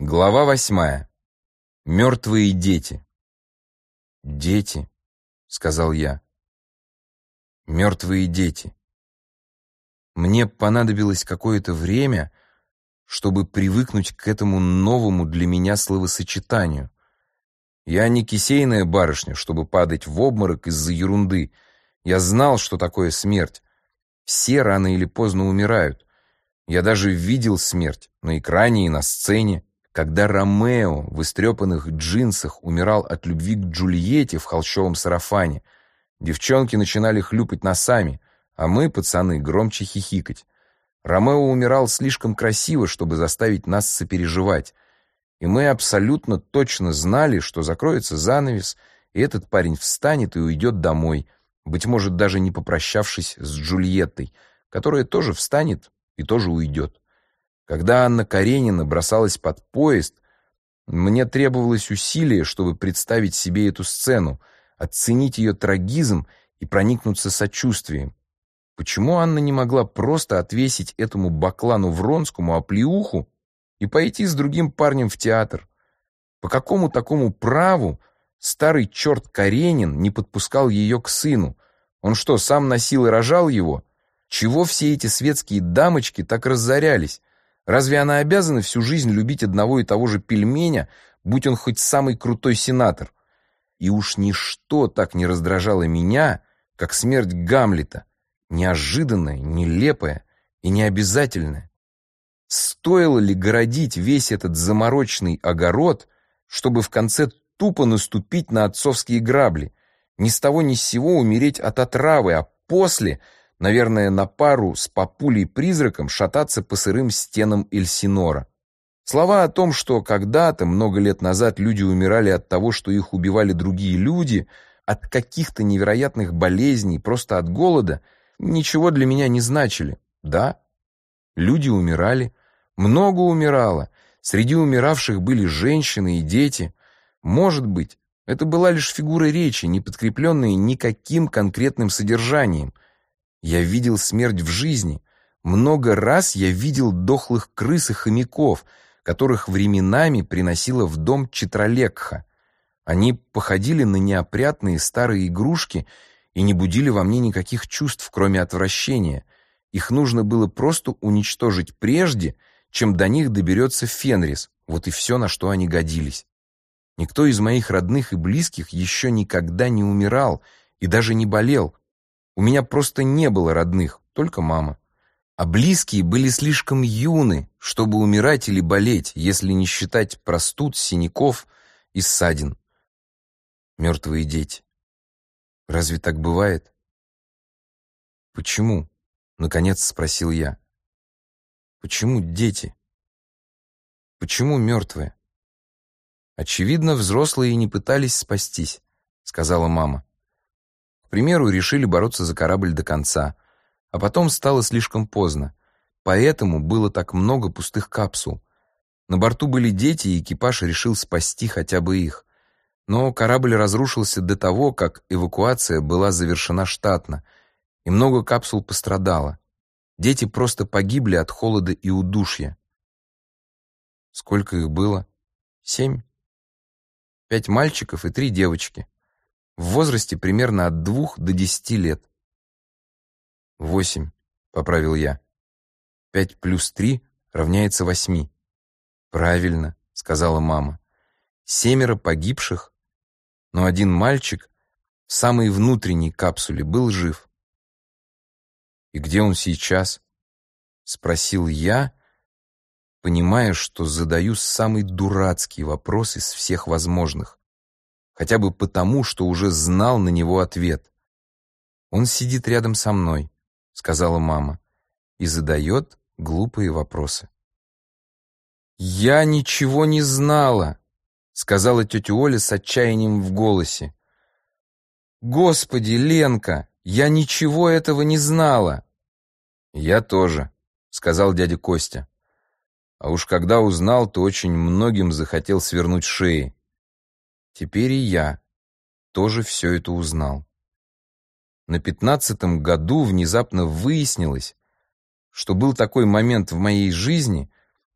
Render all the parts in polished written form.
Глава 8. Мертвые дети. «Дети», — сказал я. «Мертвые дети». Мне понадобилось какое-то время, чтобы привыкнуть к этому новому для меня словосочетанию. Я не кисейная барышня, чтобы падать в обморок из-за ерунды. Я знал, что такое смерть. Все рано или поздно умирают. Я даже видел смерть на экране и на сцене. Когда Ромео в истрепанных джинсах умирал от любви к Джульетте в холщовом сарафане, девчонки начинали хлюпать носами, а мы, пацаны, громче хихикать. Ромео умирал слишком красиво, чтобы заставить нас сопереживать. И мы абсолютно точно знали, что закроется занавес, и этот парень встанет и уйдет домой, быть может, даже не попрощавшись с Джульеттой, которая тоже встанет и тоже уйдет. Когда Анна Каренина бросалась под поезд, мне требовалось усилие, чтобы представить себе эту сцену, оценить ее трагизм и проникнуться сочувствием. Почему Анна не могла просто отвесить этому баклану Вронскому оплеуху и пойти с другим парнем в театр? По какому такому праву старый черт Каренин не подпускал ее к сыну? Он что, сам носил и рожал его? Чего все эти светские дамочки так разорялись? Разве она обязана всю жизнь любить одного и того же пельменя, будь он хоть самый крутой сенатор? И уж ничто так не раздражало меня, как смерть Гамлета, неожиданная, нелепая и необязательная. Стоило ли городить весь этот замороченный огород, чтобы в конце тупо наступить на отцовские грабли, ни с того ни с сего умереть от отравы, а после, наверное, на пару с папулей-призраком шататься по сырым стенам Эльсинора? Слова о том, что когда-то, много лет назад, люди умирали от того, что их убивали другие люди, от каких-то невероятных болезней, просто от голода, ничего для меня не значили. Да, люди умирали, много умирало. Среди умиравших были женщины и дети. Может быть, это была лишь фигура речи, не подкрепленная никаким конкретным содержанием. Я видел смерть в жизни. Много раз я видел дохлых крыс и хомяков, которых временами приносила в дом Читралekha. Они походили на неопрятные старые игрушки и не будили во мне никаких чувств, кроме отвращения. Их нужно было просто уничтожить прежде, чем до них доберется Фенрис. Вот и все, на что они годились. Никто из моих родных и близких еще никогда не умирал и даже не болел. У меня просто не было родных, только мама. А близкие были слишком юны, чтобы умирать или болеть, если не считать простуд, синяков и ссадин. Мертвые дети. Разве так бывает? Почему? Наконец спросил я. Почему дети? Почему мертвые? Очевидно, взрослые не пытались спастись, сказала мама. К примеру, решили бороться за корабль до конца, а потом стало слишком поздно. Поэтому было так много пустых капсул. На борту были дети, и экипаж решил спасти хотя бы их. Но корабль разрушился до того, как эвакуация была завершена штатно, и много капсул пострадало. Дети просто погибли от холода и удушья. Сколько их было? 7. 5 мальчиков и 3 девочки. В возрасте примерно от 2 до 10 лет. 8, поправил я. 5 плюс 3 равняется 8. Правильно, сказала мама. 7 погибших, но один мальчик в самой внутренней капсуле был жив. И где он сейчас? Спросил я, понимая, что задаю самый дурацкий вопрос из всех возможных. Хотя бы потому, что уже знал на него ответ. «Он сидит рядом со мной», — сказала мама, и задает глупые вопросы. «Я ничего не знала», — сказала тетя Оля с отчаянием в голосе. «Господи, Ленка, я ничего этого не знала». «Я тоже», — сказал дядя Костя. «А уж когда узнал, то очень многим захотел свернуть шеи. Теперь и я тоже все это узнал. На 15-м году внезапно выяснилось, что был такой момент в моей жизни,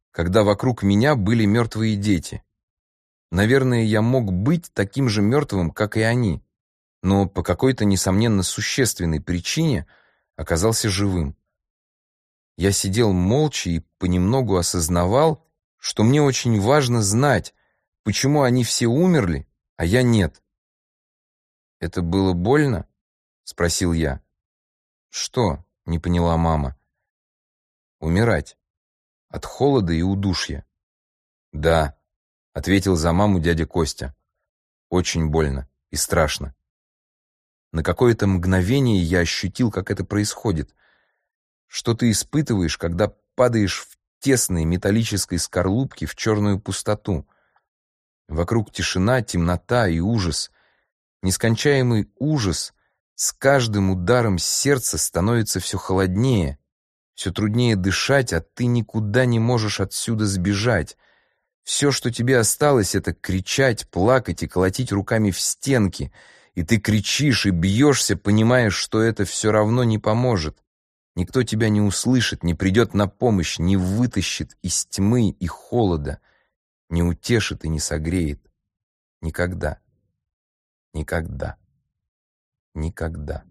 когда вокруг меня были мертвые дети. Наверное, я мог быть таким же мертвым, как и они, но по какой-то, несомненно, существенной причине оказался живым. Я сидел молча и понемногу осознавал, что мне очень важно знать, почему они все умерли, а я нет. «Это было больно?» — спросил я. «Что?» — не поняла мама. «Умирать. От холода и удушья». «Да», — ответил за маму дядя Костя. «Очень больно и страшно». На какое-то мгновение я ощутил, как это происходит. Что ты испытываешь, когда падаешь в тесной металлической скорлупке в черную пустоту. Вокруг тишина, темнота и ужас. Нескончаемый ужас с каждым ударом сердца становится все холоднее, все труднее дышать, а ты никуда не можешь отсюда сбежать. Все, что тебе осталось, это кричать, плакать и колотить руками в стенки. И ты кричишь и бьешься, понимаешь, что это все равно не поможет. Никто тебя не услышит, не придет на помощь, не вытащит из тьмы и холода, не утешит и не согреет. Никогда. Никогда. Никогда.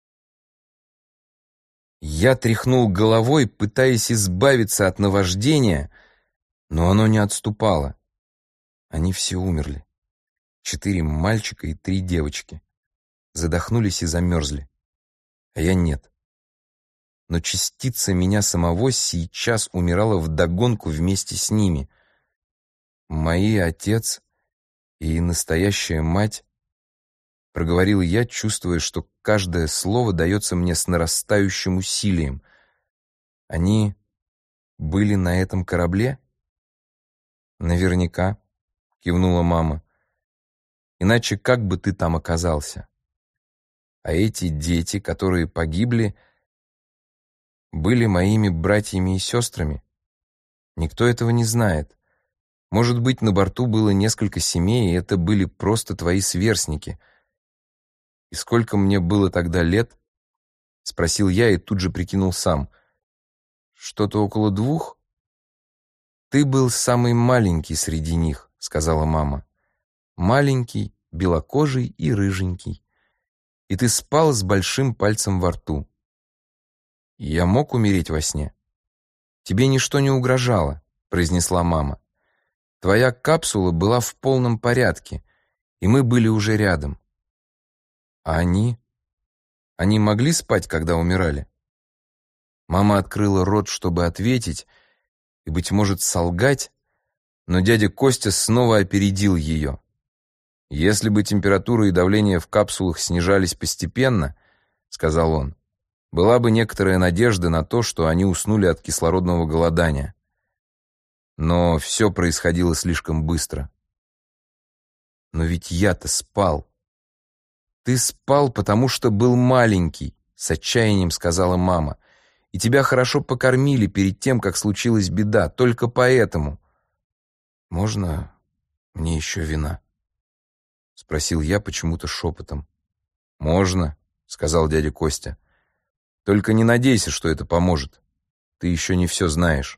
Я тряхнул головой, пытаясь избавиться от наваждения, но оно не отступало. Они все умерли. 4 мальчика и 3 девочки. Задохнулись и замерзли. А я нет. Но частица меня самого сейчас умирала вдогонку вместе с ними. Мои отец и настоящая мать, проговорил я, чувствуя, что каждое слово дается мне с нарастающим усилием. Они были на этом корабле? Наверняка, кивнула мама. Иначе как бы ты там оказался? А эти дети, которые погибли, были моими братьями и сестрами? Никто этого не знает. Может быть, на борту было несколько семей, и это были просто твои сверстники. И сколько мне было тогда лет? Спросил я и тут же прикинул сам. Что-то около 2? Ты был самый маленький среди них, сказала мама. Маленький, белокожий и рыженький. И ты спал с большим пальцем во рту. Я мог умереть во сне? Тебе ничто не угрожало, произнесла мама. Твоя капсула была в полном порядке, и мы были уже рядом. А они? Они могли спать, когда умирали? Мама открыла рот, чтобы ответить, и, быть может, солгать, но дядя Костя снова опередил ее. «Если бы температура и давление в капсулах снижались постепенно, — сказал он, — была бы некоторая надежда на то, что они уснули от кислородного голодания. Но все происходило слишком быстро. Но ведь я-то спал. Ты спал, потому что был маленький, — с отчаянием сказала мама, — и тебя хорошо покормили перед тем, как случилась беда, только поэтому. Можно мне еще вина? — спросил я почему-то шепотом. «Можно», — сказал дядя Костя. «Только не надейся, что это поможет. Ты еще не все знаешь».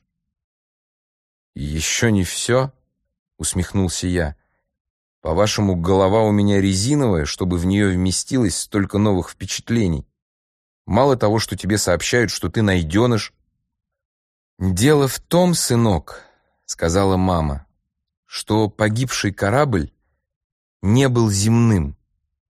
«Еще не все?» — усмехнулся я. «По-вашему, голова у меня резиновая, чтобы в нее вместилось столько новых впечатлений? Мало того, что тебе сообщают, что ты найденыш». «Дело в том, сынок», — сказала мама, — «что погибший корабль не был земным».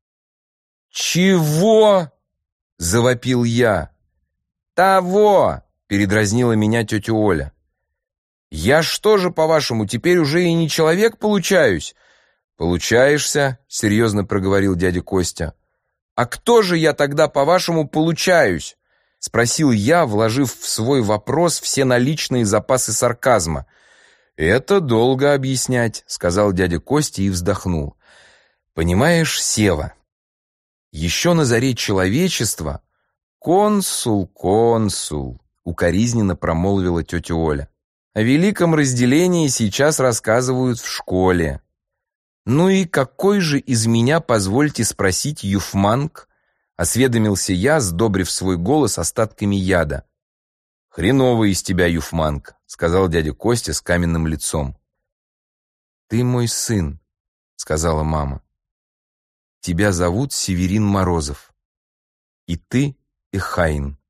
«Чего?» — завопил я. «Того!» — передразнила меня тетя Оля. «Я что же, по-вашему, теперь уже и не человек получаюсь?» «Получаешься», — серьезно проговорил дядя Костя. «А кто же я тогда, по-вашему, получаюсь?» — спросил я, вложив в свой вопрос все наличные запасы сарказма. «Это долго объяснять», — сказал дядя Костя и вздохнул. «Понимаешь, Сева, еще на заре человечества консул, укоризненно промолвила тетя Оля. О великом разделении сейчас рассказывают в школе. Ну и какой же из меня, позвольте спросить, юфманг? Осведомился я, сдобрив свой голос остатками яда. «Хреновый из тебя юфманг», — сказал дядя Костя с каменным лицом. «Ты мой сын», — сказала мама. «Тебя зовут Северин Морозов. И ты Эхайн».